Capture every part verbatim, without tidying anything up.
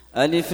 ألف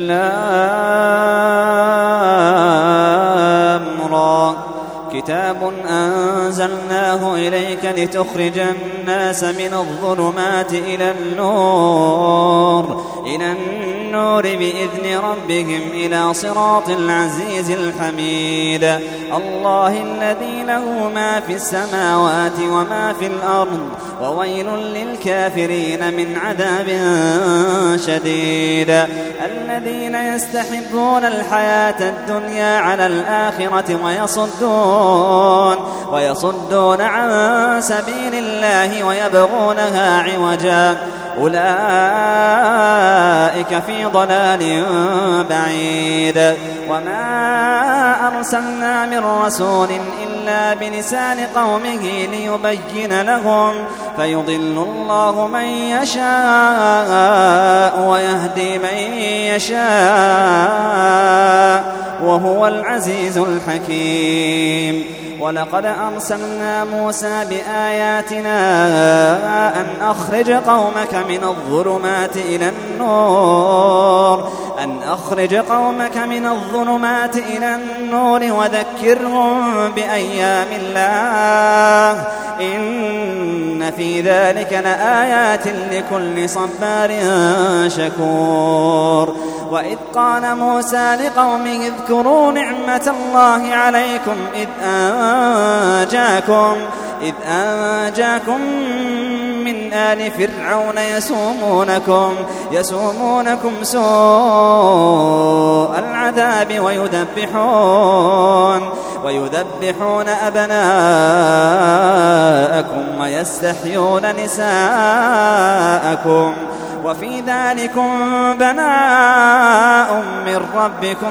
لام را كتاب أنزلناه إليك لتخرج الناس من الظلمات إلى النور إلى النور بإذن ربهم إلى صراط العزيز الحميد الله الذي له ما في السماوات وما في الأرض وويل للكافرين من عذاب شديد الذين يستحبون الحياة الدنيا على الآخرة ويصدون ويصدون عن سبيل الله ويبغونها عوجا أولئك في ضلال بعيد وما أرسلنا من رسول إلا بلسان قومه ليبين لهم فيضل الله من يشاء ويهدي من يشاء وهو العزيز الحكيم ولقد أرسلنا موسى بآياتنا أن أخرج قومك من الظلمات إلى النور أن أخرج قومك من الظلمات إلى النور وذكرهم بأيام الله إن في ذلك لآيات لكل صبار شكور وإذ قال موسى لقومه اذكروا نعمة الله عليكم إذ أنجاكم إذ أنجاكم من آل فرعون يسومونكم يسومونكم سوء العذاب ويذبحون ويذبحون أبناءكم ويستحيون نساءكم وفي ذلكم بلاء من ربكم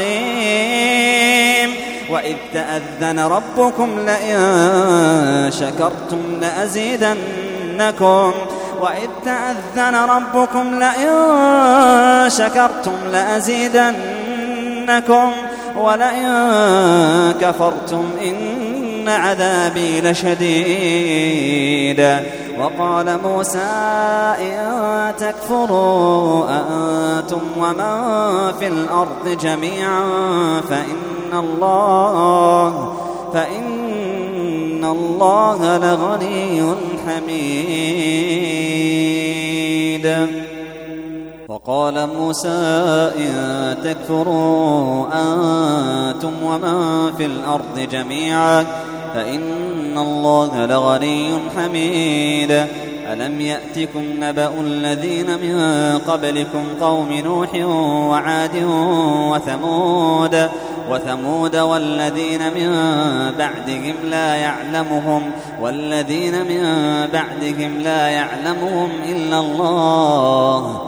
عظيم وإذ تأذن ربكم لئن شكرتم لأزيدنكم وإذ تأذن ربكم لئن شكرتم لأزيدنكم ولئن كفرتم إن عذابي لشديد وقال موسى إن تكفروا أنتم ومن في الأرض جميعا فإن الله فإن الله لغني حميد وقال موسى إن تكفروا أنتم ومن في الأرض جميعا فإن الله لغني حميد ألم يأتكم نبأ الذين من قبلكم قوم نوح وعاد وثمود وثمود والذين من بعدهم لا يعلمهم والذين من بعدهم لا يعلمهم إلا الله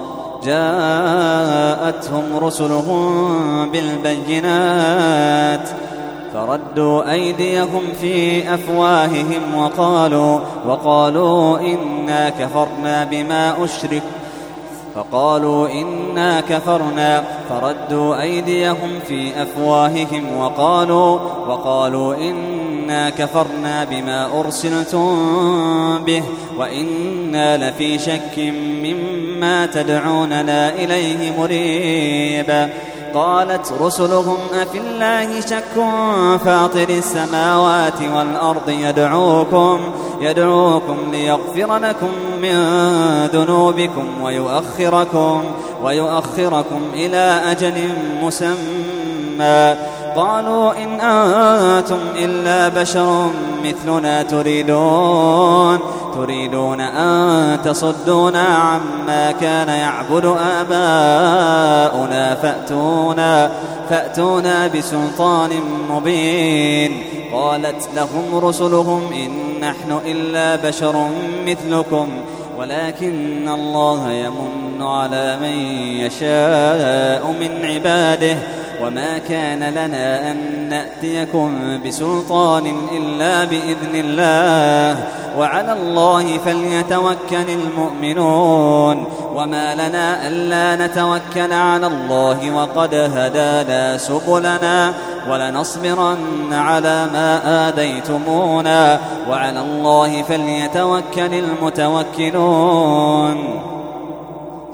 جاءتهم رسلهم بالبينات فردوا أيديهم في أفواههم وقالوا وقالوا إنا كفرنا بما أشرك فقالوا إنا كفرنا فردوا أيديهم في أفواههم وقالوا وقالوا إنا كفرنا بما أرسلتم به وإنا لفي شك مما تدعوننا إليه مريب قالت رسلهم أفي الله شك فاطر السماوات والأرض يدعوكم يدعوكم ليغفر لكم من ذنوبكم ويؤخركم ويؤخركم إلى أجل مسمى قالوا إن أنتم إلا بشر مثلنا تريدون تريدون أن تصدونا عما كان يعبد آباؤنا فأتونا فأتونا بسلطان مبين قالت لهم رسلهم إن نحن إلا بشر مثلكم ولكن الله يمن على من يشاء من عباده وما كان لنا أن نأتيكم بسلطان إلا بإذن الله وعلى الله فليتوكل المؤمنون وما لنا ألا نتوكل على الله وقد هدانا سبلنا ولنصبرن على ما آذيتمونا وعلى الله فليتوكل المتوكلون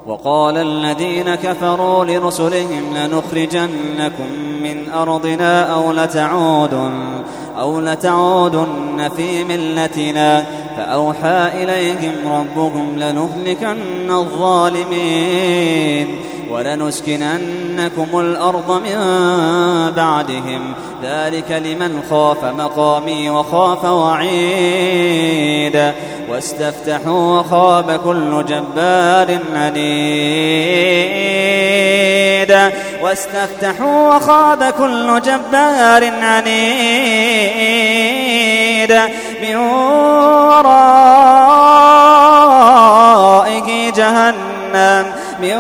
وقال الذين كفروا لرسلهم لنخرجنكم من أرضنا أو لتعودن, أو لتعودن في ملتنا فأوحى إليهم ربهم لنهلكن الظالمين ولنسكننكم الأرض من بعدهم ذلك لمن خاف مقامي وخاف وعيد واستفتحوا وخاب كل جبار عنيد واستفتحوا وخاب كل جبار عنيد من ورائه جهنم من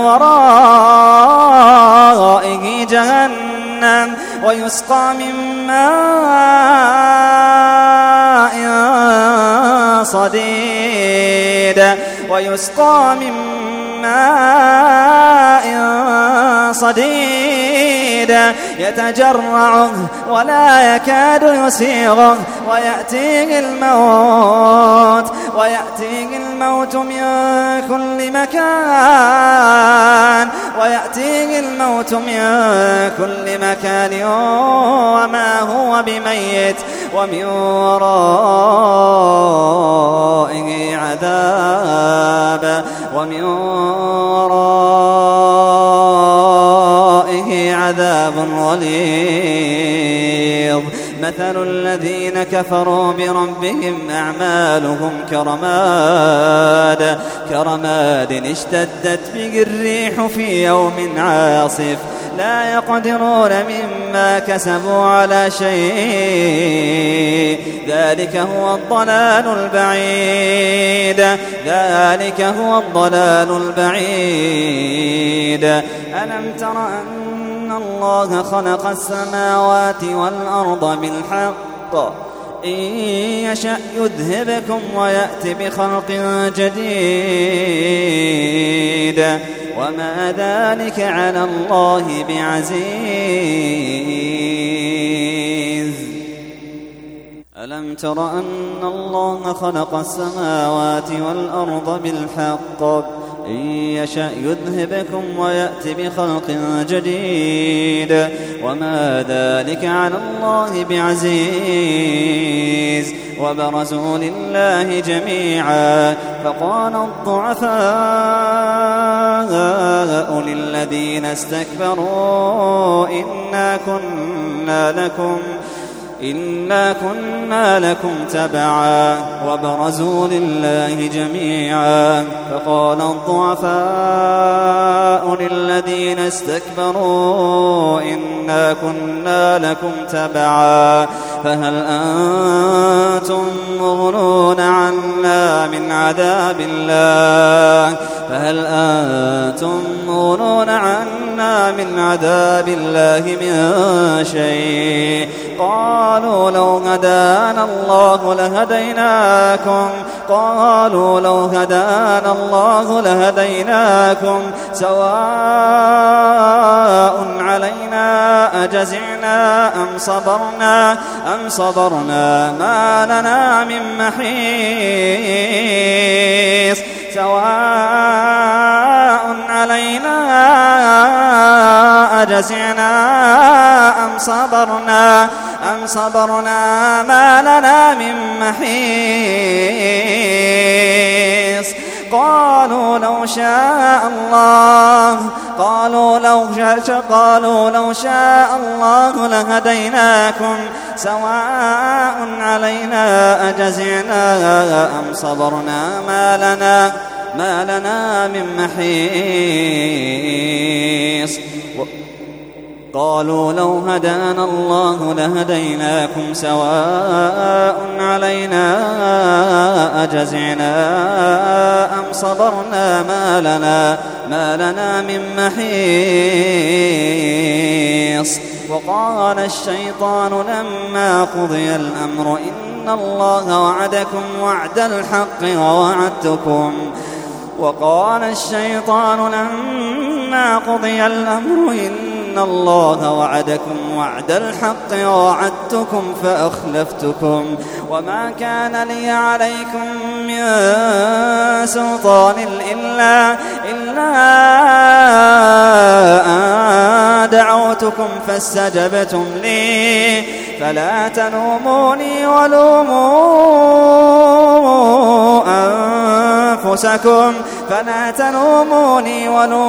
ورائه جهنم ويسقى من ماء صديد ويسقى من ماء صديد يتجرعه ولا يكاد يسيغه ويأتيه الموت ويأتيه الموت من كل مكان ويأتيه الموت من كل مكان وما هو بميت ومن ورائه عذاب ومن ورائه عذاب غليظ مثل الذين كفروا بربهم أعمالهم كرماد كرماد اشتدت به الريح في يوم عاصف لا يقدرون مما كسبوا على شيء ذلك هو الضلال البعيد ذلك هو الضلال البعيد ألم تر أن الله خلق السماوات والأرض بالحق إن يشأ يذهبكم ويأتي بخلق جديد وما ذلك على الله بعزيز ألم تر أن الله خلق السماوات والأرض بالحق إن يشأ يذهبكم ويأتي بخلق جديد وما ذلك على الله بعزيز وبرزوا لله جميعا فقال الضعفاء للذين استكبروا إنا كنا لكم إنا كنا لكم تبعا وبرزوا لله جميعا فقال الضعفاء للذين استكبروا إنا كنا لكم تبعا فهل أنتم مغنون عنا من عذاب الله فهل أنتم مغنون عنا من عذاب الله من شيء قالوا لو هدانا الله لهديناكم قالوا لو هدانا الله لهديناكم سواء علينا أجزعنا أم صبرنا أم صبرنا ما لنا من محيص سواء علينا أجزعنا أم صبرنا أم صبرنا ما لنا من محيص قالوا لو شاء الله قالوا لو شاء قالوا لو شاء الله لهديناكم سواء علينا أجزعنا أم صبرنا ما لنا ما لنا من محيص قالوا لو هدانا الله لهديناكم سواء علينا أجزعنا أم صبرنا ما لنا ما لنا من محيص وقال الشيطان لما قضي الأمر إن الله وعدكم وعد الحق ووعدتكم وقال الشيطان لما قضي الأمر إن إن الله وعدكم وعد الحق ووعدتكم فأخلفتكم وما كان لي عليكم من سلطان إلا, إلا أن دعوتكم فاستجبتم لي فلا تلوموني ولوموا أنفسكم فلا تلوموني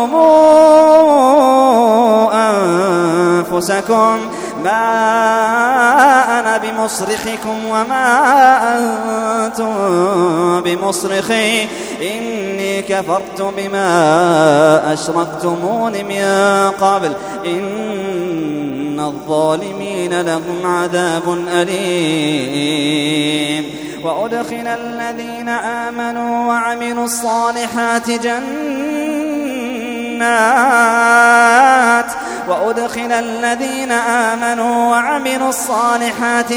ولوموا أنفسكم ما أنا بمصرخكم وما أنتم بمصرخي إني كفرت بما أشركتمون من قبل إن الظالمين لهم عذاب أليم وأدخل الذين آمنوا وعملوا الصالحات جنات وأدخل الذين آمنوا وعملوا الصالحات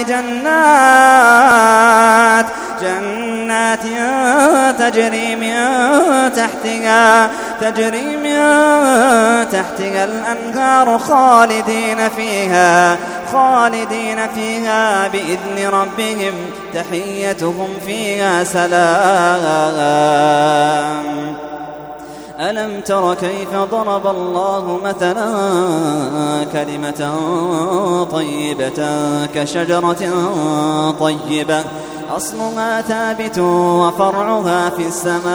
جنات جنات تجري من تحتها تجري من تحتها الأنهار خالدين فيها خالدين فيها بإذن ربهم تحيتهم فيها سلام ألم تر كيف ضرب الله مثلا كلمة طيبة كشجرة طيبة أصلها ثابت وفرعها في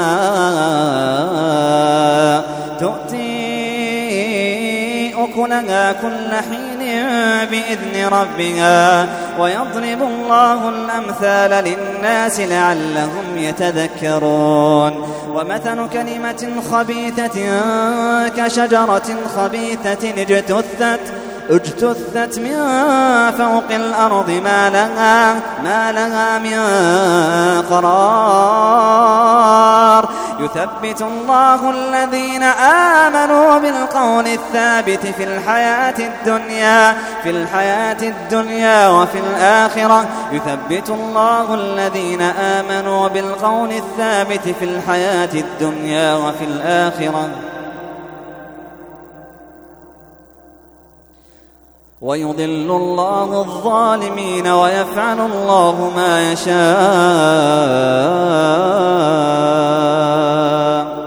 السماء تؤتي أكلها كل حين بإذن ربها ويضرب الله الأمثال للناس لعلهم يتذكرون ومثل كلمة خبيثة كشجرة خبيثة اجتثت اجتثت من فوق الأرض ما لها, ما لها من قرار يثبت الله الذين آمنوا بالقول الثابت في الحياة الدنيا في الحياة الدنيا وفي الآخرة يثبت الله الذين آمنوا بالقول الثابت في الحياة الدنيا وفي الآخرة ويضل الله الظالمين ويفعل الله ما يشاء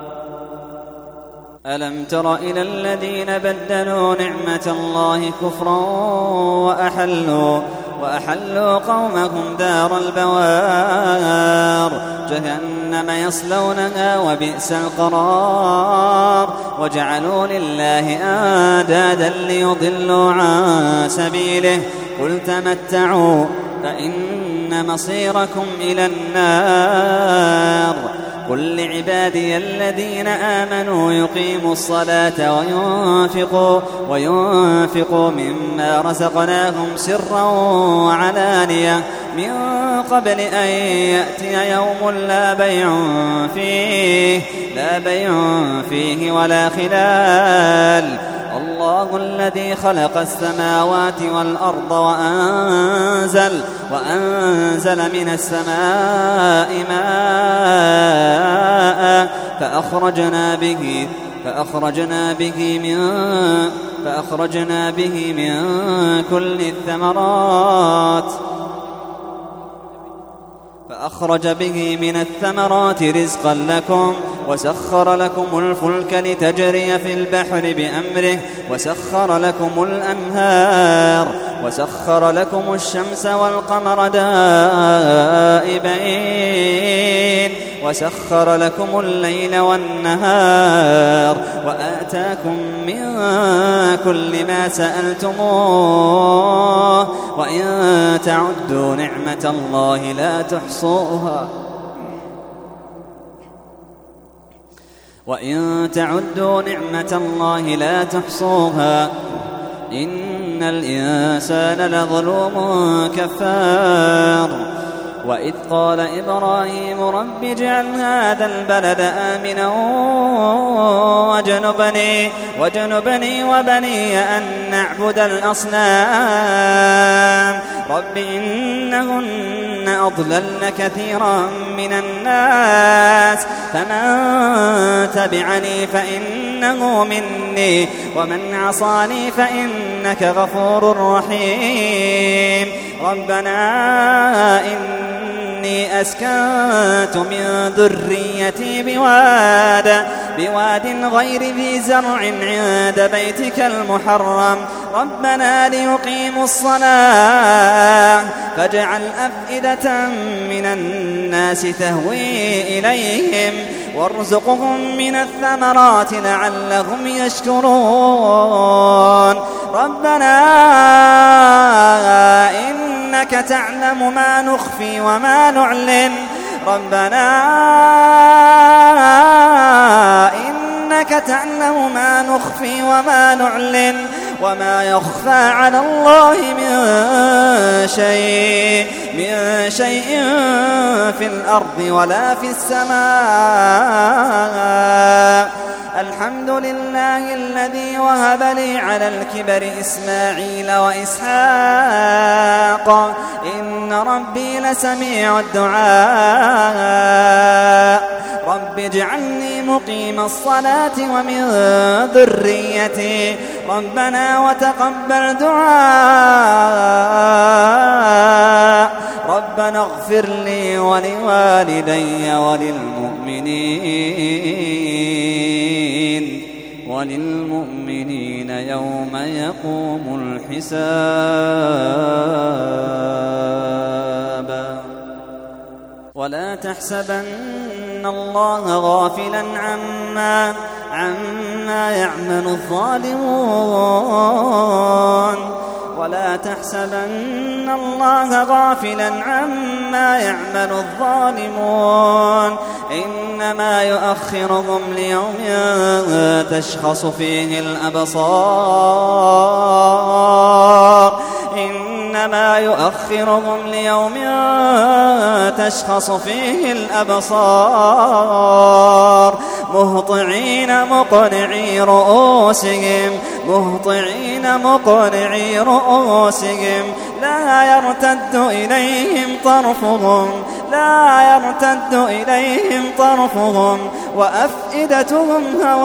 ألم تر إلى الذين بدلوا نعمة الله كفرا وأحلوا وأحلوا قومهم دار البوار جهنم يصلونها وبئس القرار وجعلوا لله أندادا ليضلوا عن سبيله قل تمتعوا فإن مصيركم إلى النار قل لعبادي الذين آمنوا يقيموا الصلاة وينفقوا, وينفقوا مما رزقناهم سرا وعلانية من قبل أن يأتي يوم لا بيع فيه, لا بيع فيه ولا خلال الله الذي خلق السماوات والأرض وأنزل, وأنزل من السماء ماء فأخرجنا به فأخرجنا به من فأخرجنا به من كل الثمرات فأخرج به من الثمرات رزقا لكم وسخر لكم الفلك لتجري في البحر بأمره وسخر لكم الأنهار وسخر لكم الشمس والقمر دائبين وسخر لكم الليل والنهار وآتاكم من كل ما سألتموه وإن تعدوا نعمة الله لا تحصوها وإن تعدوا نعمة الله لا تحصوها إن الإنسان لظلوم كفار وإذ قال إبراهيم رب اجعل هذا البلد آمنا وجنبني, وجنبني وبني أن نعبد الأصنام رب إنهن أضللن كثيرا من الناس فمن تبعني فإن فإنه مني ومن عصاني فإنك غفور رحيم. ربنا إني أسكنت من ذريتي بواد بواد غير ذي زرع عند بيتك المحرم ربنا ليقيموا الصلاة فاجعل أفئدة من الناس تهوي إليهم وارزقهم من الثمرات لعلهم يشكرون. ربنا إنك تعلم ما نخفي وما نعلن ربنا إنك تعلم ما نخفي وما نعلن وما يخفى على الله من شيء من شيء في الأرض ولا في السماء. الحمد لله الذي وهب لي على الكبر إسماعيل وإسحاق إن ربي لسميع الدعاء. رب اجعلني مقيم الصلاة ومن ذريتي ربنا وتقبل دعاء. ربنا اغفر لي ولوالدي وللمؤمنين وللمؤمنين يوم يقوم الحساب. ولا تحسبن الله غافلا عما عما يعمل الظالمون ولا تحسبن الله غافلا عما يعمل الظالمون إنما يؤخرهم ليوم تشخص فيه الأبصار إنما يؤخرهم ليوم تشخص فيه الأبصار مهطعين مقنعي رؤوسهم مهطعين مقنعي رؤوسهم لا يرتد إليهم طرفهم لا يرتد إليهم طرفهم وأفئدتهم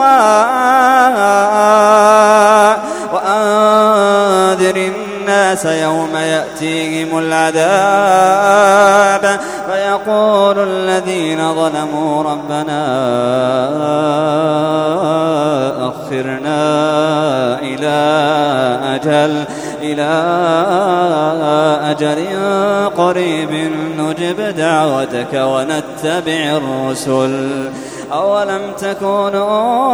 هواء. وأنذر الناس يوم يأتيهم العذاب فيقول الذين ظلموا ربنا أخرنا إلى أجل إلى أجل قريب نجب دعوتك ونتبع الرسل أولم تكونوا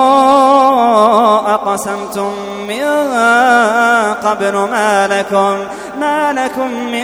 أقسمتم من قبل ما لكم ما لكم من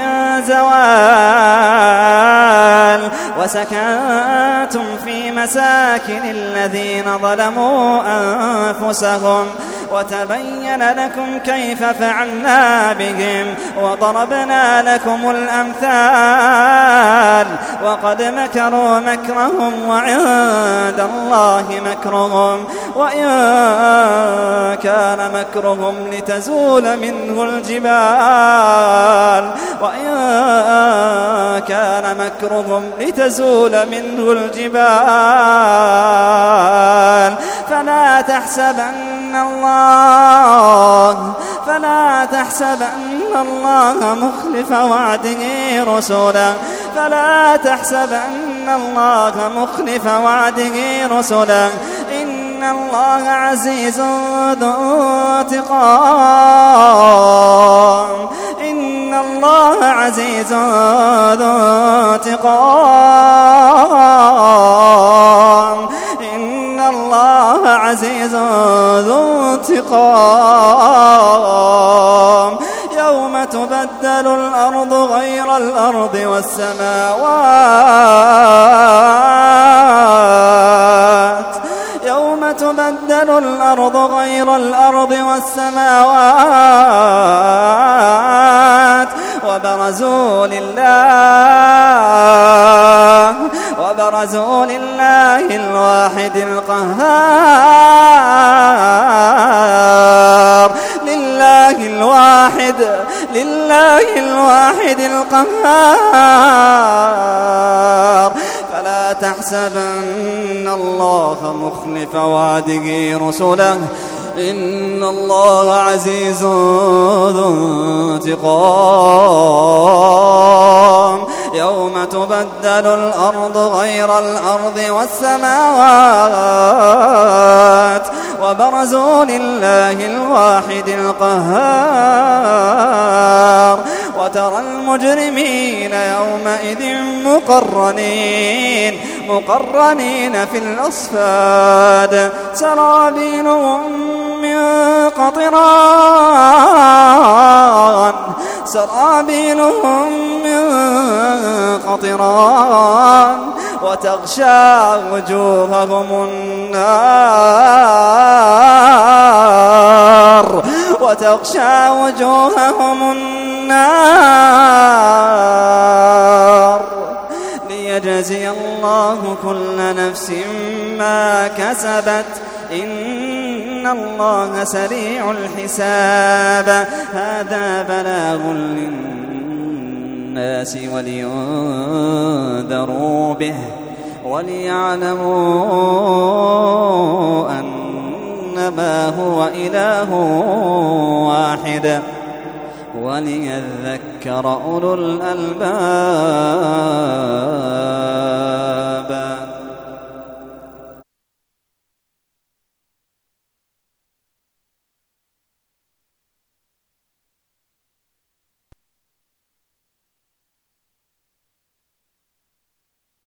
زوال وسكنتم في مساكن الذين ظلموا أنفسهم وتبين لكم كيف فعلنا بهم وضربنا لكم الأمثال وقد مكروا مكرهم وعند الله مكرهم وإن كان مكرهم لتزول منه الجبال وإن كان مكرهم لتزول منه الجبال فلا تحسبن الله فلا تحسبن الله مخلف وعده رسلا فلا تحسبن الله مخلف وعده رسلا إن الله عزيز ذو انتقام إن الله عزيز ذو انتقام إن الله عزيز ذو انتقام. يوم تبدل الأرض غير الأرض والسماوات يوم تبدل الأرض غير الأرض والسماوات وبرزوا لله وبرزوا لله الواحد القهار لله الواحد لله الواحد القهار. فلا ولا تحسبن الله مخلف وعده رسله إن الله عزيز ذو انتقام يوم تبدل الأرض غير الأرض والسماوات وبرزوا لله الواحد القهار وترى المجرمين يومئذ مقرنين مقرنين في الأصفاد سرابيلهم من قطران سرابيلهم من قطران وتغشى وجوههم النار وتغشى وجوههم النار ليجزي الله كل نفس ما كسبت إن الله سريع الحساب هذا بلاغ للناس ولينذروا به وليعلموا أنما هو إله واحد وليذكر أولو الألباب.